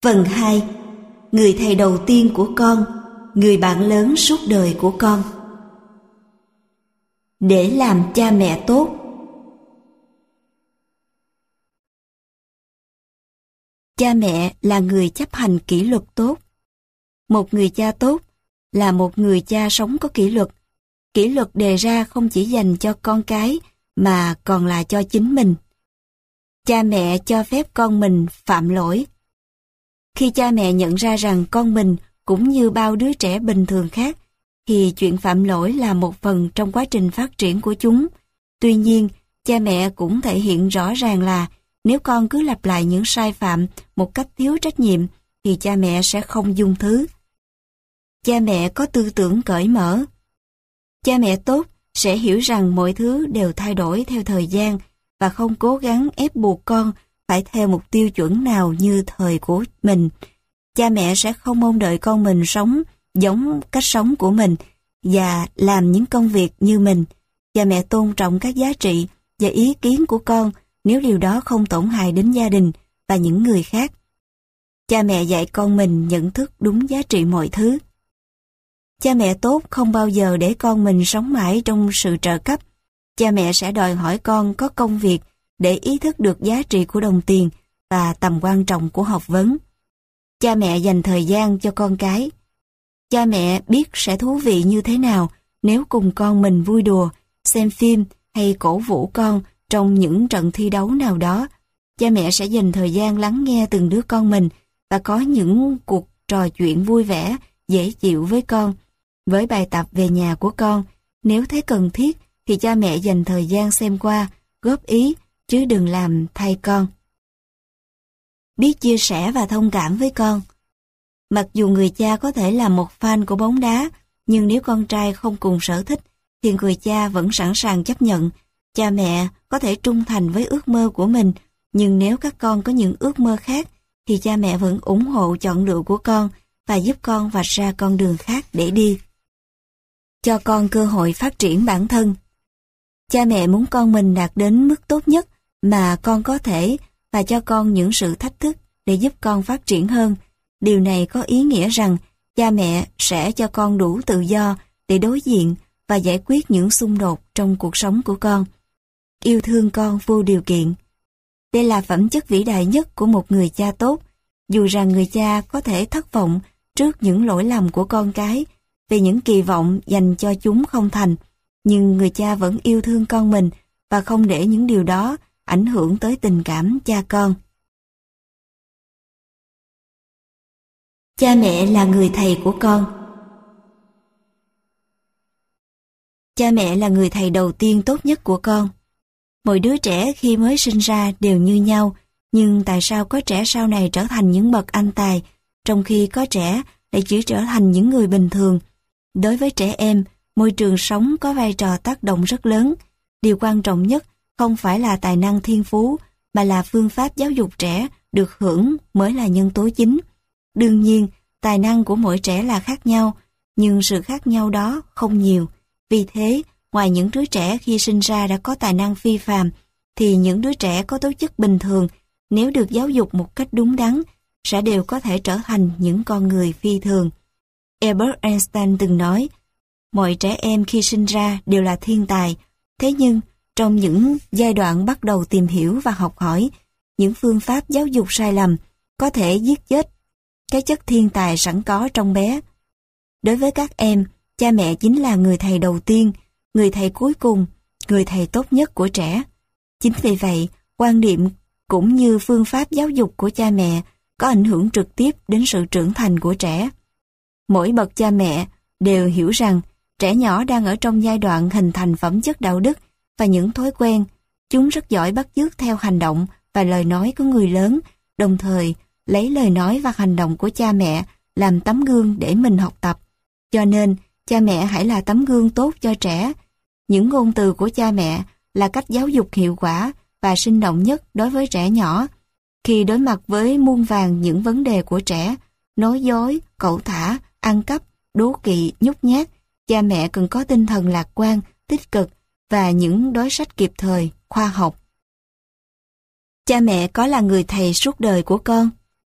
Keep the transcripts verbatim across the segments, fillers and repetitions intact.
Phần hai. Người thầy đầu tiên của con, người bạn lớn suốt đời của con. Để làm cha mẹ tốt. Cha mẹ là người chấp hành kỷ luật tốt. Một người cha tốt là một người cha sống có kỷ luật. Kỷ luật đề ra không chỉ dành cho con cái mà còn là cho chính mình. Cha mẹ cho phép con mình phạm lỗi. Khi cha mẹ nhận ra rằng con mình cũng như bao đứa trẻ bình thường khác, thì chuyện phạm lỗi là một phần trong quá trình phát triển của chúng. Tuy nhiên, cha mẹ cũng thể hiện rõ ràng là nếu con cứ lặp lại những sai phạm một cách thiếu trách nhiệm, thì cha mẹ sẽ không dung thứ. Cha mẹ có tư tưởng cởi mở. Cha mẹ tốt sẽ hiểu rằng mọi thứ đều thay đổi theo thời gian và không cố gắng ép buộc con phải theo một tiêu chuẩn nào như thời của mình. Cha mẹ sẽ không mong đợi con mình sống giống cách sống của mình và làm những công việc như mình. Cha mẹ tôn trọng các giá trị và ý kiến của con nếu điều đó không tổn hại đến gia đình và những người khác. Cha mẹ dạy con mình nhận thức đúng giá trị mọi thứ. Cha mẹ tốt không bao giờ để con mình sống mãi trong sự trợ cấp. Cha mẹ sẽ đòi hỏi con có công việc để ý thức được giá trị của đồng tiền và tầm quan trọng của học vấn. Cha mẹ dành thời gian cho con cái. Cha mẹ biết sẽ thú vị như thế nào nếu cùng con mình vui đùa, xem phim hay cổ vũ con trong những trận thi đấu nào đó. Cha mẹ sẽ dành thời gian lắng nghe từng đứa con mình và có những cuộc trò chuyện vui vẻ, dễ chịu với con. Với bài tập về nhà của con, nếu thấy cần thiết thì cha mẹ dành thời gian xem qua, góp ý, chứ đừng làm thay con. Biết chia sẻ và thông cảm với con. Mặc dù người cha có thể là một fan của bóng đá, nhưng nếu con trai không cùng sở thích, thì người cha vẫn sẵn sàng chấp nhận. Cha mẹ có thể trung thành với ước mơ của mình, nhưng nếu các con có những ước mơ khác, thì cha mẹ vẫn ủng hộ chọn lựa của con và giúp con vạch ra con đường khác để đi. Cho con cơ hội phát triển bản thân. Cha mẹ muốn con mình đạt đến mức tốt nhất mà con có thể và cho con những sự thách thức để giúp con phát triển hơn. Điều này có ý nghĩa rằng cha mẹ sẽ cho con đủ tự do để đối diện và giải quyết những xung đột trong cuộc sống của con. Yêu thương con vô điều kiện. Đây là phẩm chất vĩ đại nhất của một người cha tốt. Dù rằng người cha có thể thất vọng trước những lỗi lầm của con cái, về những kỳ vọng dành cho chúng không thành, nhưng người cha vẫn yêu thương con mình và không để những điều đó ảnh hưởng tới tình cảm cha con. Cha mẹ là người thầy của con. Cha mẹ là người thầy đầu tiên tốt nhất của con. Mỗi đứa trẻ khi mới sinh ra đều như nhau, nhưng tại sao có trẻ sau này trở thành những bậc anh tài, trong khi có trẻ lại chỉ trở thành những người bình thường? Đối với trẻ em, môi trường sống có vai trò tác động rất lớn. Điều quan trọng nhất không phải là tài năng thiên phú, mà là phương pháp giáo dục trẻ được hưởng mới là nhân tố chính. Đương nhiên, tài năng của mỗi trẻ là khác nhau, nhưng sự khác nhau đó không nhiều. Vì thế, ngoài những đứa trẻ khi sinh ra đã có tài năng phi phàm, thì những đứa trẻ có tố chất bình thường, nếu được giáo dục một cách đúng đắn, sẽ đều có thể trở thành những con người phi thường. Albert Einstein từng nói, mọi trẻ em khi sinh ra đều là thiên tài, thế nhưng trong những giai đoạn bắt đầu tìm hiểu và học hỏi, những phương pháp giáo dục sai lầm có thể giết chết cái chất thiên tài sẵn có trong bé. Đối với các em, cha mẹ chính là người thầy đầu tiên, người thầy cuối cùng, người thầy tốt nhất của trẻ. Chính vì vậy, quan niệm cũng như phương pháp giáo dục của cha mẹ có ảnh hưởng trực tiếp đến sự trưởng thành của trẻ. Mỗi bậc cha mẹ đều hiểu rằng trẻ nhỏ đang ở trong giai đoạn hình thành phẩm chất đạo đức và những thói quen. Chúng rất giỏi bắt chước theo hành động và lời nói của người lớn, đồng thời lấy lời nói và hành động của cha mẹ làm tấm gương để mình học tập. Cho nên, cha mẹ hãy là tấm gương tốt cho trẻ. Những ngôn từ của cha mẹ là cách giáo dục hiệu quả và sinh động nhất đối với trẻ nhỏ. Khi đối mặt với muôn vàn những vấn đề của trẻ, nói dối, cẩu thả, ăn cắp, đố kỵ, nhút nhát, cha mẹ cần có tinh thần lạc quan, tích cực và những đối sách kịp thời, khoa học. Cha mẹ có là người thầy suốt đời của con?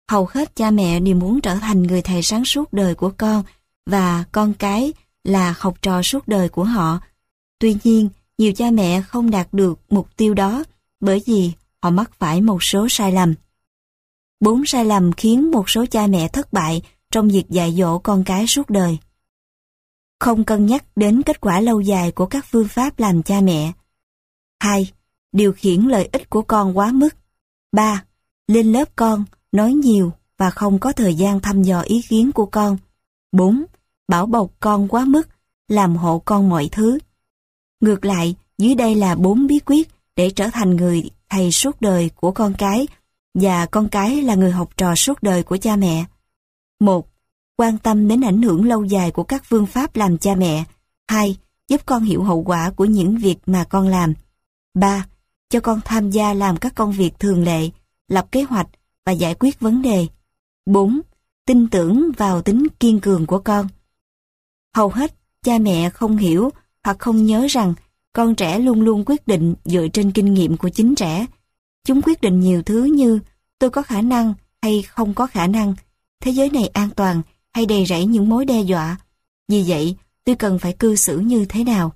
Hầu hết cha mẹ đều muốn trở thành người thầy sáng suốt đời của con và con cái là học trò suốt đời của họ. Tuy nhiên, nhiều cha mẹ không đạt được mục tiêu đó bởi vì họ mắc phải một số sai lầm. Bốn sai lầm khiến một số cha mẹ thất bại trong việc dạy dỗ con cái suốt đời. Không cân nhắc đến kết quả lâu dài của các phương pháp làm cha mẹ. Hai, điều khiển lợi ích của con quá mức. Ba, lên lớp con, nói nhiều và không có thời gian thăm dò ý kiến của con. Bốn, bảo bọc con quá mức, làm hộ con mọi thứ. Ngược lại, dưới đây là bốn bí quyết để trở thành người thầy suốt đời của con cái và con cái là người học trò suốt đời của cha mẹ. Một, quan tâm đến ảnh hưởng lâu dài của các phương pháp làm cha mẹ. Hai, giúp con hiểu hậu quả của những việc mà con làm. Ba, cho con tham gia làm các công việc thường lệ, lập kế hoạch và giải quyết vấn đề. Bốn, tin tưởng vào tính kiên cường của con. Hầu hết cha mẹ không hiểu hoặc không nhớ rằng con trẻ luôn luôn quyết định dựa trên kinh nghiệm của chính trẻ. Chúng quyết định nhiều thứ như tôi có khả năng hay không có khả năng, thế giới này an toàn hay đầy rẫy những mối đe dọa. Vì vậy, tôi cần phải cư xử như thế nào?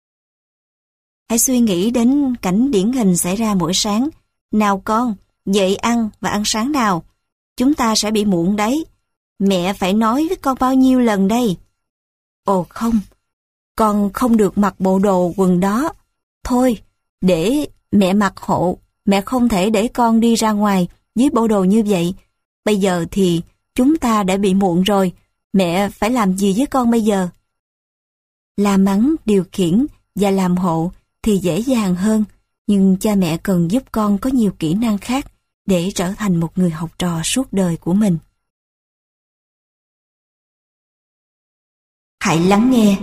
Hãy suy nghĩ đến cảnh điển hình xảy ra mỗi sáng. Nào con, dậy ăn và ăn sáng nào. Chúng ta sẽ bị muộn đấy. Mẹ phải nói với con bao nhiêu lần đây? Ồ không, con không được mặc bộ đồ quần đó. Thôi, để mẹ mặc hộ. Mẹ không thể để con đi ra ngoài với bộ đồ như vậy. Bây giờ thì chúng ta đã bị muộn rồi. Mẹ phải làm gì với con bây giờ? La mắng, điều khiển và làm hộ thì dễ dàng hơn, nhưng cha mẹ cần giúp con có nhiều kỹ năng khác để trở thành một người học trò suốt đời của mình. Hãy lắng nghe.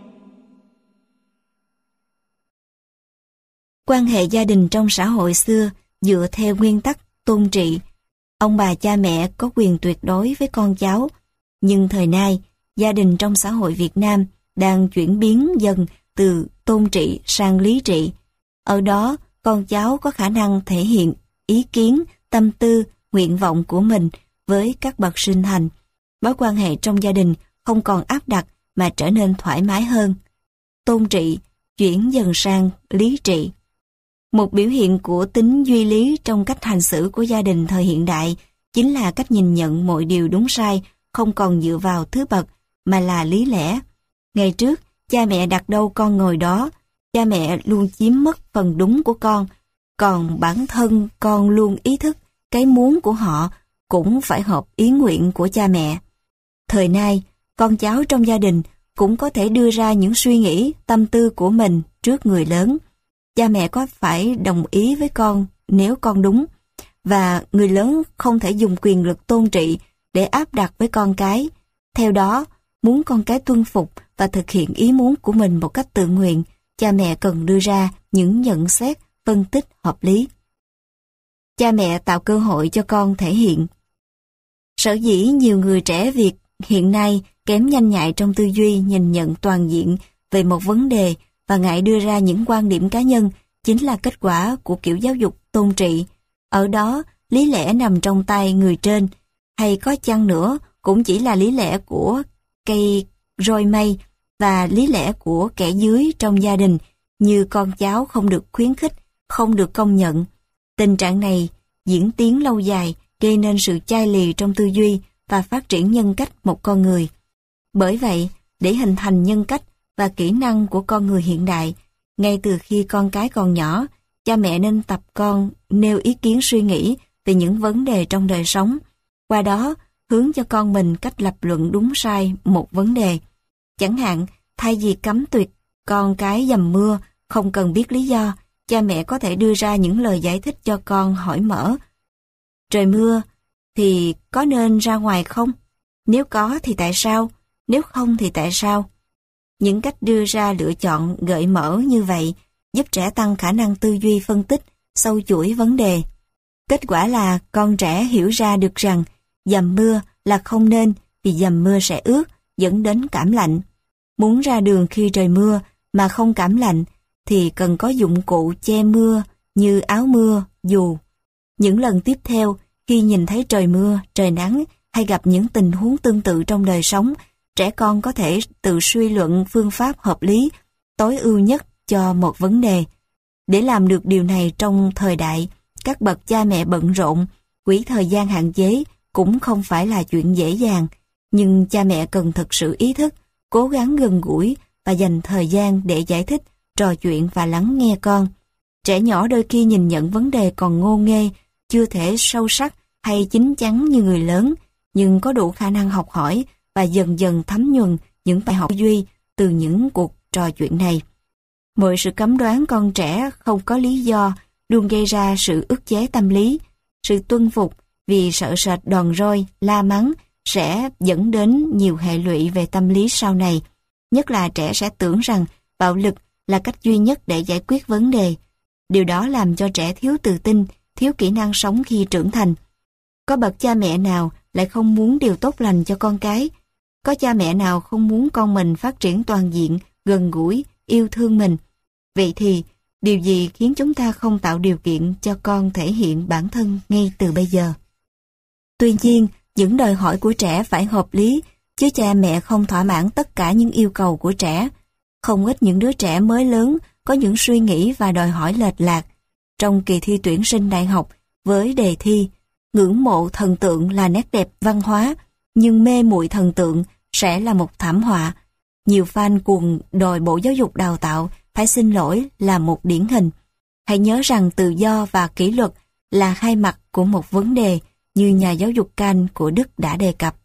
Quan hệ gia đình trong xã hội xưa dựa theo nguyên tắc tôn trị. Ông bà cha mẹ có quyền tuyệt đối với con cháu, nhưng thời nay, gia đình trong xã hội Việt Nam đang chuyển biến dần từ tôn trị sang lý trị. Ở đó, con cháu có khả năng thể hiện ý kiến, tâm tư, nguyện vọng của mình với các bậc sinh thành. Mối quan hệ trong gia đình không còn áp đặt mà trở nên thoải mái hơn. Tôn trị chuyển dần sang lý trị. Một biểu hiện của tính duy lý trong cách hành xử của gia đình thời hiện đại chính là cách nhìn nhận mọi điều đúng sai không còn dựa vào thứ bậc mà là lý lẽ. Ngày trước, cha mẹ đặt đâu con ngồi đó, cha mẹ luôn chiếm mất phần đúng của con, còn bản thân con luôn ý thức cái muốn của họ cũng phải hợp ý nguyện của cha mẹ. Thời nay, con cháu trong gia đình cũng có thể đưa ra những suy nghĩ, tâm tư của mình trước người lớn. Cha mẹ có phải đồng ý với con nếu con đúng, và người lớn không thể dùng quyền lực tôn trị để áp đặt với con cái. Theo đó, muốn con cái tuân phục và thực hiện ý muốn của mình một cách tự nguyện, cha mẹ cần đưa ra những nhận xét, phân tích hợp lý. Cha mẹ tạo cơ hội cho con thể hiện. Sở dĩ nhiều người trẻ Việt hiện nay kém nhanh nhạy trong tư duy nhìn nhận toàn diện về một vấn đề và ngại đưa ra những quan điểm cá nhân chính là kết quả của kiểu giáo dục tôn trị. Ở đó, lý lẽ nằm trong tay người trên, hay có chăng nữa cũng chỉ là lý lẽ của cây roi mây và lý lẽ của kẻ dưới trong gia đình, như con cháu không được khuyến khích, không được công nhận. Tình trạng này diễn tiến lâu dài gây nên sự chai lì trong tư duy và phát triển nhân cách một con người. Bởi vậy, để hình thành nhân cách và kỹ năng của con người hiện đại, ngay từ khi con cái còn nhỏ, cha mẹ nên tập con nêu ý kiến suy nghĩ về những vấn đề trong đời sống. Qua đó, hướng cho con mình cách lập luận đúng sai một vấn đề. Chẳng hạn, thay vì cấm tuyệt con cái dầm mưa, không cần biết lý do, cha mẹ có thể đưa ra những lời giải thích cho con hỏi mở. Trời mưa, thì có nên ra ngoài không? Nếu có thì tại sao? Nếu không thì tại sao? Những cách đưa ra lựa chọn gợi mở như vậy giúp trẻ tăng khả năng tư duy phân tích, sâu chuỗi vấn đề. Kết quả là con trẻ hiểu ra được rằng dầm mưa là không nên vì dầm mưa sẽ ướt, dẫn đến cảm lạnh. Muốn ra đường khi trời mưa mà không cảm lạnh thì cần có dụng cụ che mưa như áo mưa, dù. Những lần tiếp theo, Khi nhìn thấy trời mưa, trời nắng hay gặp những tình huống tương tự trong đời sống, trẻ con có thể tự suy luận phương pháp hợp lý, tối ưu nhất cho một vấn đề. Để làm được điều này trong thời đại, các bậc cha mẹ bận rộn, quỹ thời gian hạn chế cũng không phải là chuyện dễ dàng, nhưng cha mẹ cần thực sự ý thức, cố gắng gần gũi và dành thời gian để giải thích, trò chuyện và lắng nghe con. Trẻ nhỏ đôi khi nhìn nhận vấn đề còn ngô nghê, chưa thể sâu sắc hay chín chắn như người lớn, nhưng có đủ khả năng học hỏi và dần dần thấm nhuần những bài học duy từ những cuộc trò chuyện này. Mọi sự cấm đoán con trẻ không có lý do luôn gây ra sự ức chế tâm lý. Sự tuân phục vì sợ sệt đòn roi, la mắng sẽ dẫn đến nhiều hệ lụy về tâm lý sau này. Nhất là trẻ sẽ tưởng rằng bạo lực là cách duy nhất để giải quyết vấn đề. Điều đó làm cho trẻ thiếu tự tin, thiếu kỹ năng sống khi trưởng thành. Có bậc cha mẹ nào lại không muốn điều tốt lành cho con cái? Có cha mẹ nào không muốn con mình phát triển toàn diện, gần gũi, yêu thương mình? Vậy thì, điều gì khiến chúng ta không tạo điều kiện cho con thể hiện bản thân ngay từ bây giờ? Tuy nhiên, những đòi hỏi của trẻ phải hợp lý, chứ cha mẹ không thỏa mãn tất cả những yêu cầu của trẻ. Không ít những đứa trẻ mới lớn có những suy nghĩ và đòi hỏi lệch lạc. Trong kỳ thi tuyển sinh đại học, với đề thi ngưỡng mộ thần tượng là nét đẹp văn hóa, nhưng mê muội thần tượng sẽ là một thảm họa. Nhiều fan cuồng đòi Bộ Giáo dục Đào tạo phải xin lỗi là một điển hình. Hãy nhớ rằng tự do và kỷ luật là hai mặt của một vấn đề, như nhà giáo dục Kant của Đức đã đề cập.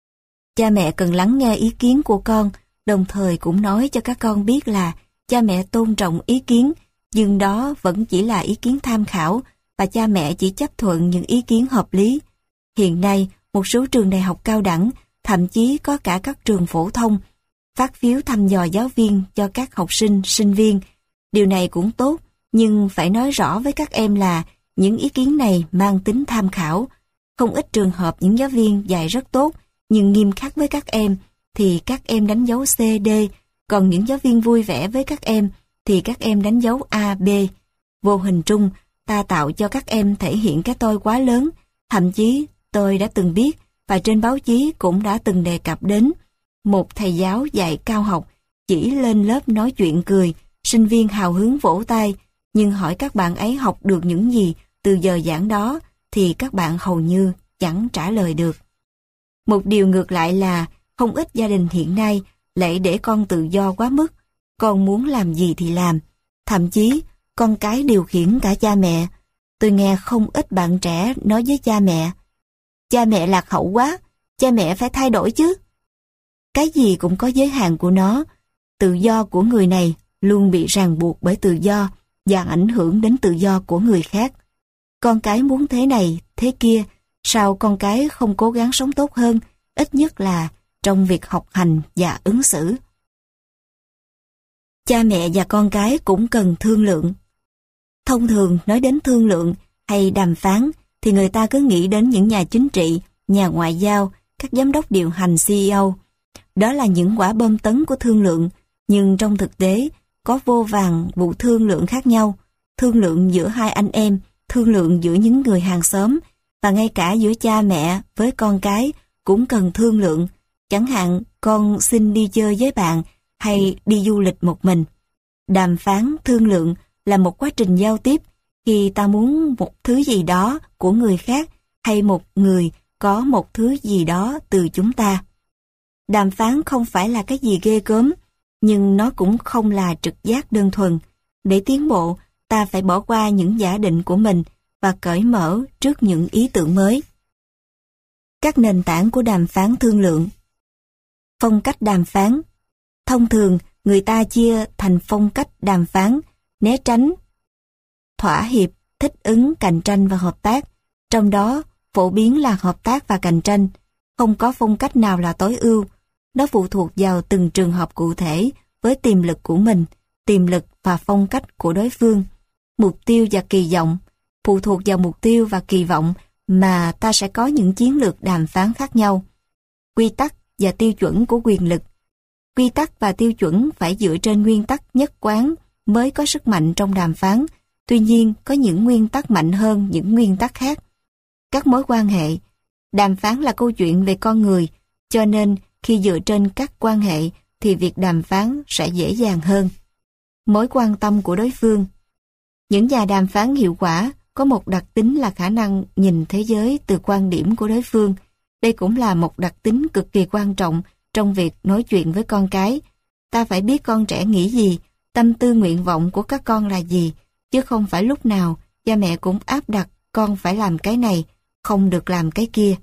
Cha mẹ cần lắng nghe ý kiến của con, đồng thời cũng nói cho các con biết là cha mẹ tôn trọng ý kiến, nhưng đó vẫn chỉ là ý kiến tham khảo và cha mẹ chỉ chấp thuận những ý kiến hợp lý. Hiện nay, một số trường đại học cao đẳng, thậm chí có cả các trường phổ thông, phát phiếu thăm dò giáo viên cho các học sinh, sinh viên. Điều này cũng tốt, nhưng phải nói rõ với các em là những ý kiến này mang tính tham khảo. Không ít trường hợp những giáo viên dạy rất tốt, nhưng nghiêm khắc với các em thì các em đánh dấu C, D, còn những giáo viên vui vẻ với các em thì các em đánh dấu A, B. Vô hình trung, ta tạo cho các em thể hiện cái tôi quá lớn. Thậm chí, tôi đã từng biết, và trên báo chí cũng đã từng đề cập đến, một thầy giáo dạy cao học chỉ lên lớp nói chuyện cười, sinh viên hào hứng vỗ tay, nhưng hỏi các bạn ấy học được những gì từ giờ giảng đó, thì các bạn hầu như chẳng trả lời được. Một điều ngược lại là, không ít gia đình hiện nay lại để con tự do quá mức, con muốn làm gì thì làm, thậm chí con cái điều khiển cả cha mẹ. Tôi nghe không ít bạn trẻ nói với cha mẹ, cha mẹ lạc hậu quá, cha mẹ phải thay đổi chứ. Cái gì cũng có giới hạn của nó, tự do của người này luôn bị ràng buộc bởi tự do và ảnh hưởng đến tự do của người khác. Con cái muốn thế này, thế kia, sao con cái không cố gắng sống tốt hơn, ít nhất là trong việc học hành và ứng xử. Cha mẹ và con cái cũng cần thương lượng. Thông thường nói đến thương lượng hay đàm phán thì người ta cứ nghĩ đến những nhà chính trị, nhà ngoại giao, các giám đốc điều hành C E O. Đó là những quả bom tấn của thương lượng, nhưng trong thực tế có vô vàn vụ thương lượng khác nhau, thương lượng giữa hai anh em, thương lượng giữa những người hàng xóm, và ngay cả giữa cha mẹ với con cái cũng cần thương lượng. Chẳng hạn con xin đi chơi với bạn hay đi du lịch một mình. Đàm phán, thương lượng là một quá trình giao tiếp khi ta muốn một thứ gì đó của người khác hay một người có một thứ gì đó từ chúng ta. Đàm phán không phải là cái gì ghê gớm, nhưng nó cũng không là trực giác đơn thuần. Để tiến bộ, ta phải bỏ qua những giả định của mình và cởi mở trước những ý tưởng mới. Các nền tảng của đàm phán thương lượng. Phong cách đàm phán. Thông thường, người ta chia thành phong cách đàm phán, né tránh, thỏa hiệp, thích ứng, cạnh tranh và hợp tác. Trong đó, phổ biến là hợp tác và cạnh tranh. Không có phong cách nào là tối ưu. Nó phụ thuộc vào từng trường hợp cụ thể với tiềm lực của mình, tiềm lực và phong cách của đối phương. Mục tiêu và kỳ vọng. Phụ thuộc vào mục tiêu và kỳ vọng mà ta sẽ có những chiến lược đàm phán khác nhau. Quy tắc và tiêu chuẩn của quyền lực. Quy tắc và tiêu chuẩn phải dựa trên nguyên tắc nhất quán mới có sức mạnh trong đàm phán. Tuy nhiên, có những nguyên tắc mạnh hơn những nguyên tắc khác. các mối quan hệ. Đàm phán là câu chuyện về con người, cho nên khi dựa trên các quan hệ thì việc đàm phán sẽ dễ dàng hơn. Mối quan tâm của đối phương. Những nhà đàm phán hiệu quả có một đặc tính là khả năng nhìn thế giới từ quan điểm của đối phương. Đây cũng là một đặc tính cực kỳ quan trọng trong việc nói chuyện với con cái. Ta phải biết con trẻ nghĩ gì, tâm tư nguyện vọng của các con là gì, chứ không phải lúc nào cha mẹ cũng áp đặt con phải làm cái này, không được làm cái kia.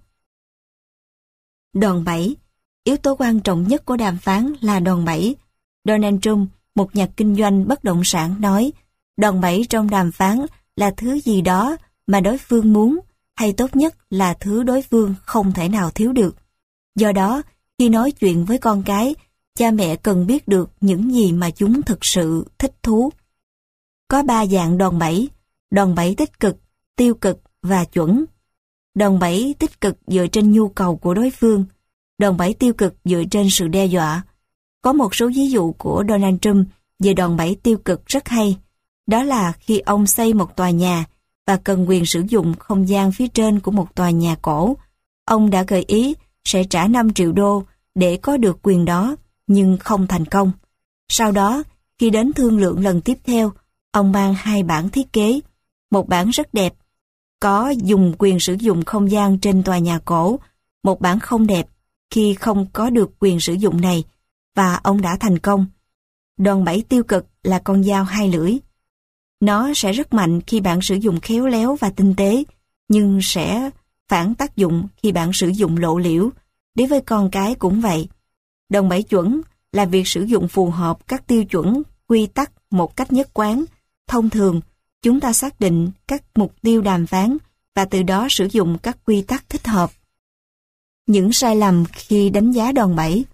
Đòn bẩy. Yếu tố quan trọng nhất của đàm phán là đòn bẩy. Donald Trump, một nhà kinh doanh bất động sản nói, đòn bẩy trong đàm phán là thứ gì đó mà đối phương muốn, hay tốt nhất là thứ đối phương không thể nào thiếu được. Do đó, khi nói chuyện với con cái, cha mẹ cần biết được những gì mà chúng thực sự thích thú. Có ba dạng đòn bẩy: đòn bẩy tích cực, tiêu cực và chuẩn. Đòn bẩy tích cực dựa trên nhu cầu của đối phương, đòn bẩy tiêu cực dựa trên sự đe dọa. Có một số ví dụ của Donald Trump về đòn bẩy tiêu cực rất hay. Đó là khi ông xây một tòa nhà và cần quyền sử dụng không gian phía trên của một tòa nhà cổ. Ông đã gợi ý sẽ trả năm triệu đô để có được quyền đó, nhưng không thành công. Sau đó, khi đến thương lượng lần tiếp theo, ông mang hai bản thiết kế. Một bản rất đẹp, có dùng quyền sử dụng không gian trên tòa nhà cổ. Một bản không đẹp, khi không có được quyền sử dụng này, và ông đã thành công. Đòn bẩy tiêu cực là con dao hai lưỡi. Nó sẽ rất mạnh khi bạn sử dụng khéo léo và tinh tế, nhưng sẽ phản tác dụng khi bạn sử dụng lộ liễu. Đối với con cái cũng vậy. Đòn bẩy chuẩn là việc sử dụng phù hợp các tiêu chuẩn, quy tắc một cách nhất quán. Thông thường, chúng ta xác định các mục tiêu đàm phán và từ đó sử dụng các quy tắc thích hợp. Những sai lầm khi đánh giá đòn bẩy.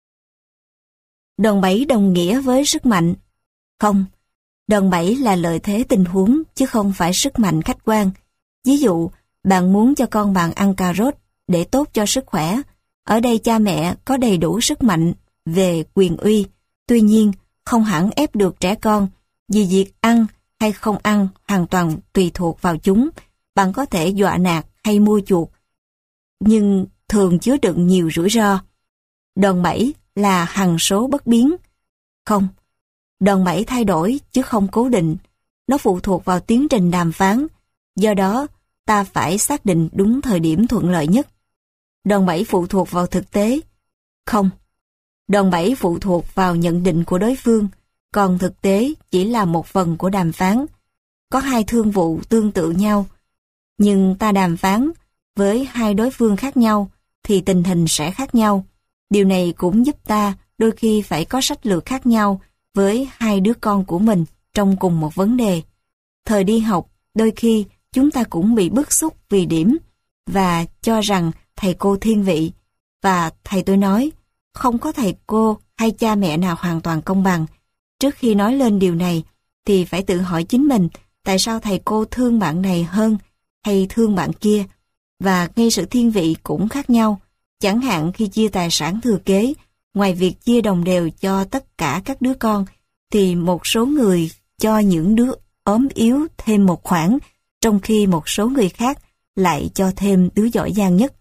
Đòn bẩy đồng nghĩa với sức mạnh. Không, đòn bẩy là lợi thế tình huống chứ không phải sức mạnh khách quan. Ví dụ, bạn muốn cho con bạn ăn cà rốt để tốt cho sức khỏe. Ở đây cha mẹ có đầy đủ sức mạnh về quyền uy. Tuy nhiên, không hẳn ép được trẻ con, vì việc ăn hay không ăn hoàn toàn tùy thuộc vào chúng. Bạn có thể dọa nạt hay mua chuộc, nhưng thường chứa đựng nhiều rủi ro. Đòn bẩy là hằng số bất biến. Không, đòn bẩy thay đổi chứ không cố định. Nó phụ thuộc vào tiến trình đàm phán. Do đó, ta phải xác định đúng thời điểm thuận lợi nhất. Đòn bẩy phụ thuộc vào thực tế. Không, đòn bẩy phụ thuộc vào nhận định của đối phương, còn thực tế chỉ là một phần của đàm phán. Có hai thương vụ tương tự nhau, nhưng ta đàm phán với hai đối phương khác nhau thì tình hình sẽ khác nhau. Điều này cũng giúp ta đôi khi phải có sách lược khác nhau với hai đứa con của mình trong cùng một vấn đề. Thời đi học, đôi khi chúng ta cũng bị bức xúc vì điểm và cho rằng thầy cô thiên vị. Và thầy tôi nói, không có thầy cô hay cha mẹ nào hoàn toàn công bằng. Trước khi nói lên điều này thì phải tự hỏi chính mình tại sao thầy cô thương bạn này hơn hay thương bạn kia. Và ngay sự thiên vị cũng khác nhau. Chẳng hạn khi chia tài sản thừa kế, ngoài việc chia đồng đều cho tất cả các đứa con, thì một số người cho những đứa ốm yếu thêm một khoản, trong khi một số người khác lại cho thêm đứa giỏi giang nhất.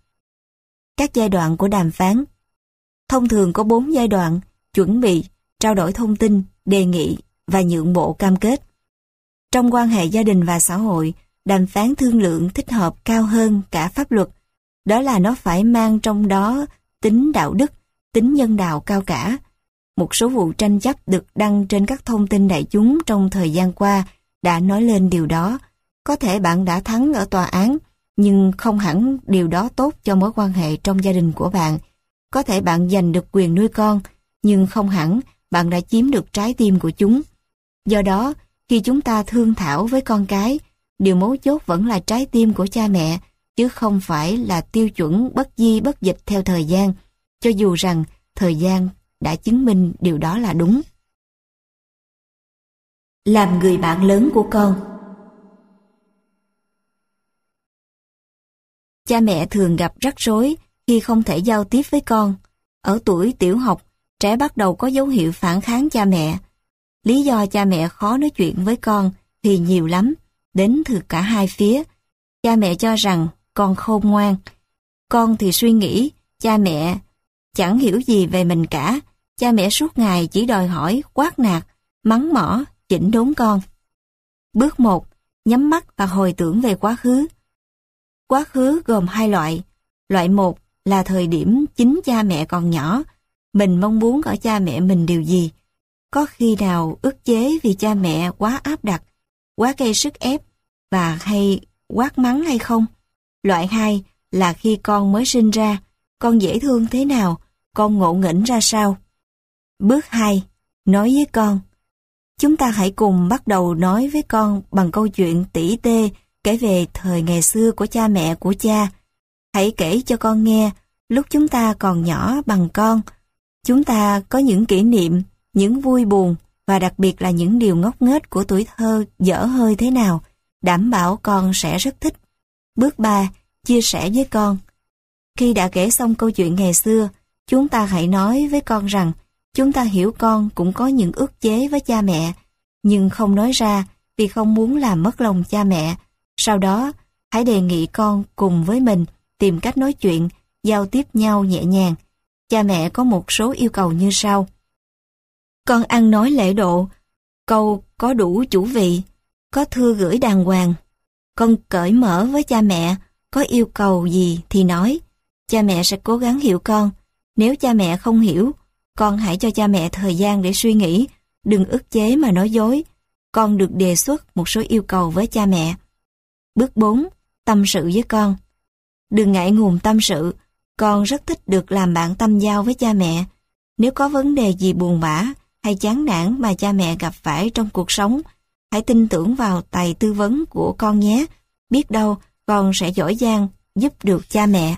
Các giai đoạn của đàm phán. Thông thường có bốn giai đoạn: chuẩn bị, trao đổi thông tin, đề nghị và nhượng bộ cam kết. Trong quan hệ gia đình và xã hội, đàm phán thương lượng thích hợp cao hơn cả pháp luật. Đó là nó phải mang trong đó tính đạo đức, tính nhân đạo cao cả. Một số vụ tranh chấp được đăng trên các thông tin đại chúng trong thời gian qua đã nói lên điều đó. Có thể bạn đã thắng ở tòa án, nhưng không hẳn điều đó tốt cho mối quan hệ trong gia đình của bạn. Có thể bạn giành được quyền nuôi con, nhưng không hẳn bạn đã chiếm được trái tim của chúng. Do đó, khi chúng ta thương thảo với con cái, điều mấu chốt vẫn là trái tim của cha mẹ, chứ không phải là tiêu chuẩn bất di bất dịch theo thời gian, cho dù rằng thời gian đã chứng minh điều đó là đúng. Làm người bạn lớn của con. Cha mẹ thường gặp rắc rối khi không thể giao tiếp với con. Ở tuổi tiểu học, trẻ bắt đầu có dấu hiệu phản kháng cha mẹ. Lý do cha mẹ khó nói chuyện với con thì nhiều lắm, đến từ cả hai phía. Cha mẹ cho rằng con khôn ngoan. Con thì suy nghĩ, cha mẹ chẳng hiểu gì về mình cả. Cha mẹ suốt ngày chỉ đòi hỏi, quát nạt, mắng mỏ, chỉnh đốn con. Bước một, nhắm mắt và hồi tưởng về quá khứ. Quá khứ gồm hai loại. Loại một là thời điểm chính cha mẹ còn nhỏ. Mình mong muốn ở cha mẹ mình điều gì? Có khi nào ức chế vì cha mẹ quá áp đặt, quá gây sức ép và hay quát mắng hay không? Loại hai là khi con mới sinh ra, con dễ thương thế nào, con ngộ nghĩnh ra sao? Bước hai, nói với con. Chúng ta hãy cùng bắt đầu nói với con bằng câu chuyện tỉ tê kể về thời ngày xưa của cha mẹ của cha. Hãy kể cho con nghe lúc chúng ta còn nhỏ bằng con. Chúng ta có những kỷ niệm, những vui buồn và đặc biệt là những điều ngốc nghếch của tuổi thơ dở hơi thế nào. Đảm bảo con sẽ rất thích. Bước ba, chia sẻ với con. Khi đã kể xong câu chuyện ngày xưa, chúng ta hãy nói với con rằng chúng ta hiểu con cũng có những ức chế với cha mẹ, nhưng không nói ra vì không muốn làm mất lòng cha mẹ. Sau đó, hãy đề nghị con cùng với mình tìm cách nói chuyện, giao tiếp nhau nhẹ nhàng. Cha mẹ có một số yêu cầu như sau. Con ăn nói lễ độ, câu có đủ chủ vị, có thư gửi đàng hoàng. Con cởi mở với cha mẹ, có yêu cầu gì thì nói. Cha mẹ sẽ cố gắng hiểu con. Nếu cha mẹ không hiểu, con hãy cho cha mẹ thời gian để suy nghĩ, đừng ức chế mà nói dối. Con được đề xuất một số yêu cầu với cha mẹ. Bước bốn, tâm sự với con. Đừng ngại ngùng tâm sự, con rất thích được làm bạn tâm giao với cha mẹ. Nếu có vấn đề gì buồn bã hay chán nản mà cha mẹ gặp phải trong cuộc sống, hãy tin tưởng vào tài tư vấn của con nhé. Biết đâu con sẽ giỏi giang giúp được cha mẹ.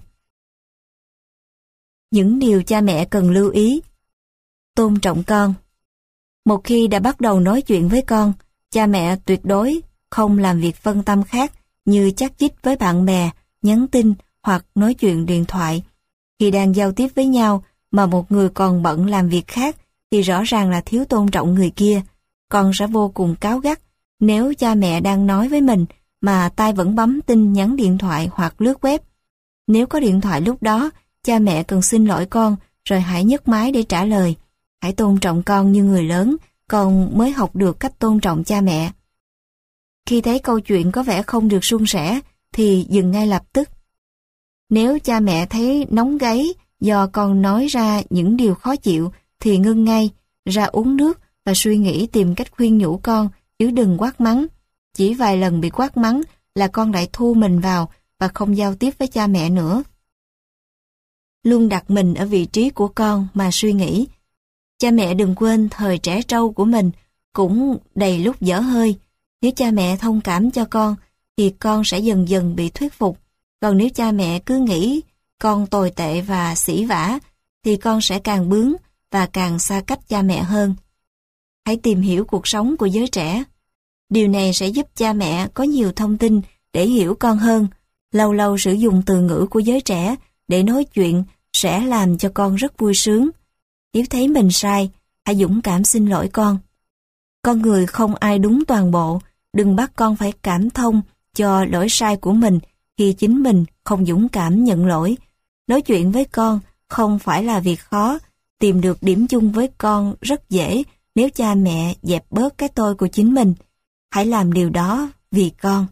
Những điều cha mẹ cần lưu ý. Tôn trọng con. Một khi đã bắt đầu nói chuyện với con, cha mẹ tuyệt đối không làm việc phân tâm khác như chát chít với bạn bè, nhắn tin hoặc nói chuyện điện thoại. Khi đang giao tiếp với nhau mà một người còn bận làm việc khác thì rõ ràng là thiếu tôn trọng người kia. Con sẽ vô cùng cáu gắt nếu cha mẹ đang nói với mình mà tai vẫn bấm tin nhắn điện thoại hoặc lướt web. Nếu có điện thoại lúc đó, cha mẹ cần xin lỗi con rồi hãy nhấc máy để trả lời. Hãy tôn trọng con như người lớn, con mới học được cách tôn trọng cha mẹ. Khi thấy câu chuyện có vẻ không được suôn sẻ thì dừng ngay lập tức. Nếu cha mẹ thấy nóng gáy do con nói ra những điều khó chịu thì ngưng ngay, ra uống nước và suy nghĩ tìm cách khuyên nhủ con, chứ đừng quát mắng. Chỉ vài lần bị quát mắng là con lại thu mình vào và không giao tiếp với cha mẹ nữa. Luôn đặt mình ở vị trí của con mà suy nghĩ. Cha mẹ đừng quên thời trẻ trâu của mình cũng đầy lúc dở hơi. Nếu cha mẹ thông cảm cho con thì con sẽ dần dần bị thuyết phục. Còn nếu cha mẹ cứ nghĩ con tồi tệ và sỉ vả thì con sẽ càng bướng và càng xa cách cha mẹ hơn. Hãy tìm hiểu cuộc sống của giới trẻ. Điều này sẽ giúp cha mẹ có nhiều thông tin để hiểu con hơn. Lâu lâu sử dụng từ ngữ của giới trẻ để nói chuyện sẽ làm cho con rất vui sướng. Nếu thấy mình sai, hãy dũng cảm xin lỗi con. Con người không ai đúng toàn bộ, đừng bắt con phải cảm thông cho lỗi sai của mình khi chính mình không dũng cảm nhận lỗi. Nói chuyện với con không phải là việc khó, tìm được điểm chung với con rất dễ nếu cha mẹ dẹp bớt cái tôi của chính mình. Hãy làm điều đó vì con.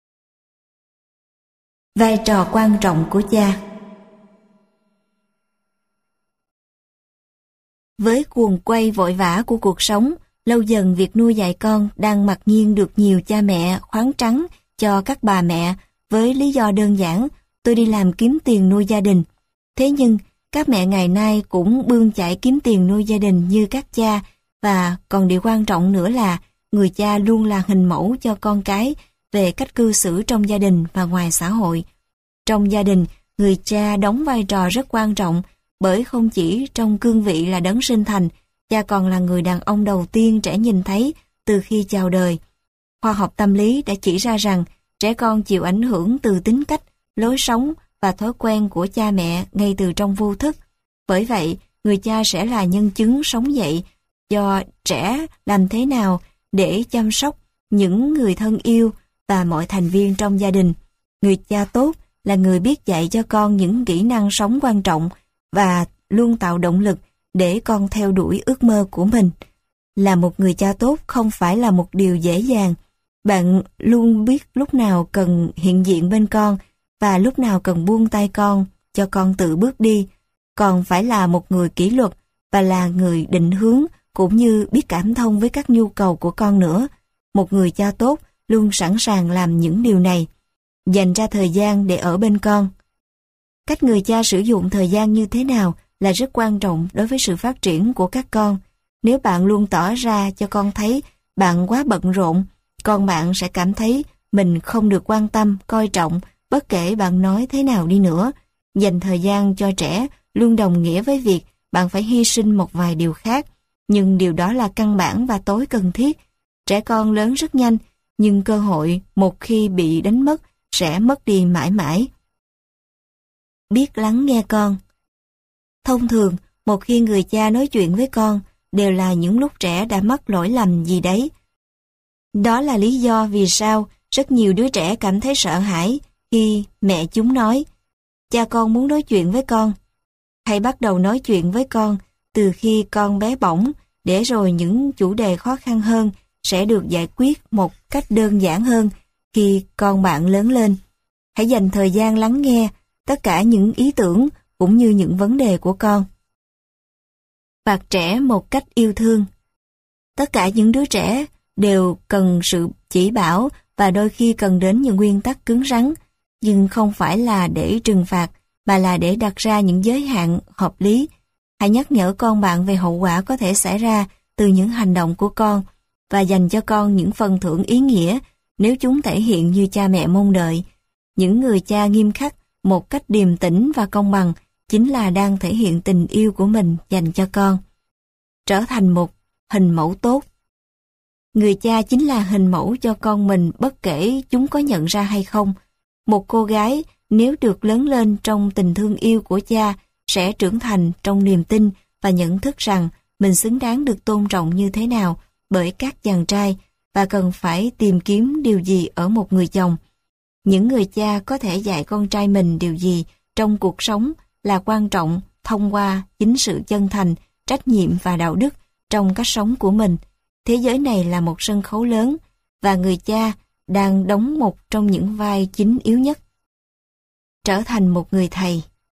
Vai trò quan trọng của cha. Với guồng quay vội vã của cuộc sống, lâu dần việc nuôi dạy con đang mặc nhiên được nhiều cha mẹ khoáng trắng cho các bà mẹ với lý do đơn giản: tôi đi làm kiếm tiền nuôi gia đình. Thế nhưng, các mẹ ngày nay cũng bươn chải kiếm tiền nuôi gia đình như các cha, và còn điều quan trọng nữa là người cha luôn là hình mẫu cho con cái về cách cư xử trong gia đình và ngoài xã hội. Trong gia đình, người cha đóng vai trò rất quan trọng bởi không chỉ trong cương vị là đấng sinh thành, cha còn là người đàn ông đầu tiên trẻ nhìn thấy từ khi chào đời. Khoa học tâm lý đã chỉ ra rằng trẻ con chịu ảnh hưởng từ tính cách, lối sống và thói quen của cha mẹ ngay từ trong vô thức. Bởi vậy, người cha sẽ là nhân chứng sống dậy cho trẻ làm thế nào để chăm sóc những người thân yêu và mọi thành viên trong gia đình. Người cha tốt là người biết dạy cho con những kỹ năng sống quan trọng và luôn tạo động lực để con theo đuổi ước mơ của mình. Là một người cha tốt không phải là một điều dễ dàng. Bạn luôn biết lúc nào cần hiện diện bên con và lúc nào cần buông tay con, cho con tự bước đi. Còn phải là một người kỷ luật và là người định hướng cũng như biết cảm thông với các nhu cầu của con nữa. Một người cha tốt luôn sẵn sàng làm những điều này, dành ra thời gian để ở bên con. Cách người cha sử dụng thời gian như thế nào là rất quan trọng đối với sự phát triển của các con. Nếu bạn luôn tỏ ra cho con thấy bạn quá bận rộn, con bạn sẽ cảm thấy mình không được quan tâm, coi trọng, bất kể bạn nói thế nào đi nữa. Dành thời gian cho trẻ luôn đồng nghĩa với việc bạn phải hy sinh một vài điều khác, nhưng điều đó là căn bản và tối cần thiết. Trẻ con lớn rất nhanh, nhưng cơ hội một khi bị đánh mất sẽ mất đi mãi mãi. Biết lắng nghe con. Thông thường, một khi người cha nói chuyện với con, đều là những lúc trẻ đã mắc lỗi lầm gì đấy. Đó là lý do vì sao rất nhiều đứa trẻ cảm thấy sợ hãi khi mẹ chúng nói: cha con muốn nói chuyện với con. Hãy bắt đầu nói chuyện với con từ khi con bé bỏng, để rồi những chủ đề khó khăn hơn sẽ được giải quyết một cách đơn giản hơn khi con bạn lớn lên. Hãy dành thời gian lắng nghe tất cả những ý tưởng cũng như những vấn đề của con. Phạt trẻ một cách yêu thương. Tất cả những đứa trẻ đều cần sự chỉ bảo và đôi khi cần đến những nguyên tắc cứng rắn, nhưng không phải là để trừng phạt, mà là để đặt ra những giới hạn hợp lý. Hãy nhắc nhở con bạn về hậu quả có thể xảy ra từ những hành động của con và dành cho con những phần thưởng ý nghĩa nếu chúng thể hiện như cha mẹ mong đợi. Những người cha nghiêm khắc một cách điềm tĩnh và công bằng chính là đang thể hiện tình yêu của mình dành cho con. Trở thành một hình mẫu tốt. Người cha chính là hình mẫu cho con mình bất kể chúng có nhận ra hay không. Một cô gái nếu được lớn lên trong tình thương yêu của cha sẽ trưởng thành trong niềm tin và nhận thức rằng mình xứng đáng được tôn trọng như thế nào bởi các chàng trai và cần phải tìm kiếm điều gì ở một người chồng. Những người cha có thể dạy con trai mình điều gì trong cuộc sống là quan trọng thông qua chính sự chân thành, trách nhiệm và đạo đức trong cách sống của mình. Thế giới này là một sân khấu lớn và người cha đang đóng một trong những vai chính yếu nhất. Trở thành một người thầy.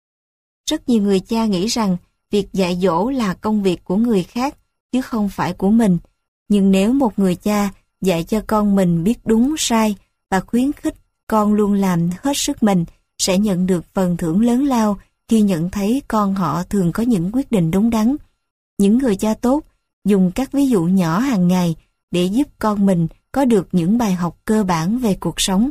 Rất nhiều người cha nghĩ rằng việc dạy dỗ là công việc của người khác chứ không phải của mình. Nhưng nếu một người cha dạy cho con mình biết đúng sai và khuyến khích con luôn làm hết sức mình, sẽ nhận được phần thưởng lớn lao khi nhận thấy con họ thường có những quyết định đúng đắn. Những người cha tốt dùng các ví dụ nhỏ hàng ngày để giúp con mình có được những bài học cơ bản về cuộc sống.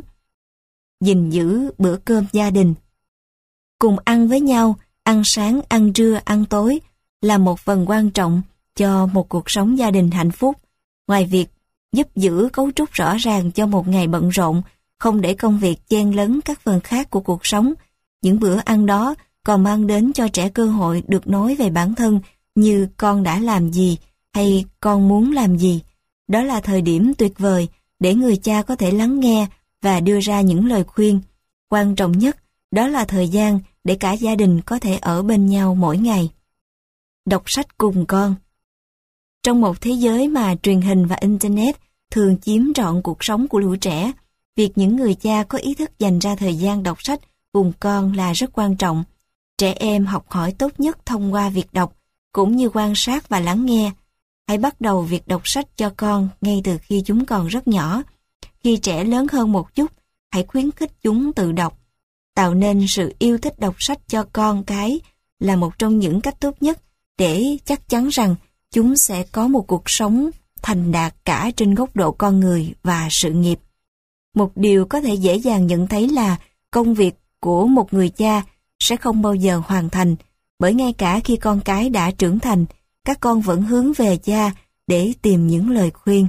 Gìn giữ bữa cơm gia đình. Cùng ăn với nhau, ăn sáng, ăn trưa, ăn tối là một phần quan trọng cho một cuộc sống gia đình hạnh phúc. Ngoài việc giúp giữ cấu trúc rõ ràng cho một ngày bận rộn, không để công việc chen lấn các phần khác của cuộc sống, những bữa ăn đó còn mang đến cho trẻ cơ hội được nói về bản thân như con đã làm gì hay con muốn làm gì. Đó là thời điểm tuyệt vời để người cha có thể lắng nghe và đưa ra những lời khuyên. Quan trọng nhất, đó là thời gian để cả gia đình có thể ở bên nhau mỗi ngày. Đọc sách cùng con. Trong một thế giới mà truyền hình và Internet thường chiếm trọn cuộc sống của lũ trẻ, việc những người cha có ý thức dành ra thời gian đọc sách cùng con là rất quan trọng. Trẻ em học hỏi tốt nhất thông qua việc đọc, cũng như quan sát và lắng nghe. Hãy bắt đầu việc đọc sách cho con ngay từ khi chúng còn rất nhỏ. Khi trẻ lớn hơn một chút, hãy khuyến khích chúng tự đọc. Tạo nên sự yêu thích đọc sách cho con cái là một trong những cách tốt nhất để chắc chắn rằng chúng sẽ có một cuộc sống thành đạt cả trên góc độ con người và sự nghiệp. Một điều có thể dễ dàng nhận thấy là công việc của một người cha sẽ không bao giờ hoàn thành, bởi ngay cả khi con cái đã trưởng thành, các con vẫn hướng về cha để tìm những lời khuyên.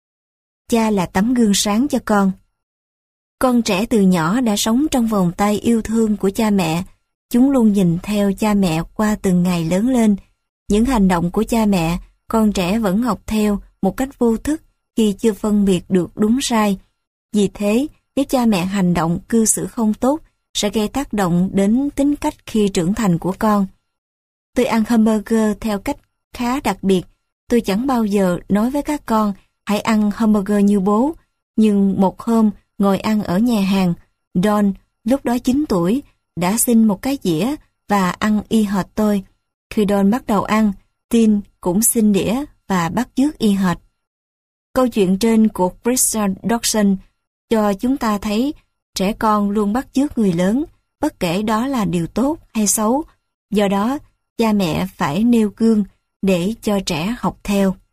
Cha là tấm gương sáng cho con. Con trẻ từ nhỏ đã sống trong vòng tay yêu thương của cha mẹ. Chúng luôn nhìn theo cha mẹ qua từng ngày lớn lên. Những hành động của cha mẹ, con trẻ vẫn học theo một cách vô thức khi chưa phân biệt được đúng sai. Vì thế, nếu cha mẹ hành động cư xử không tốt, sẽ gây tác động đến tính cách khi trưởng thành của con. Tôi ăn hamburger theo cách khá đặc biệt. Tôi chẳng bao giờ nói với các con hãy ăn hamburger như bố. Nhưng một hôm ngồi ăn ở nhà hàng, Don, lúc đó chín tuổi, đã xin một cái dĩa và ăn y hệt tôi. Khi Don bắt đầu ăn, Tin cũng xin đĩa và bắt chước y hệt. Câu chuyện trên của Christian Dodson cho chúng ta thấy trẻ con luôn bắt chước người lớn, bất kể đó là điều tốt hay xấu. Do đó, cha mẹ phải nêu gương để cho trẻ học theo.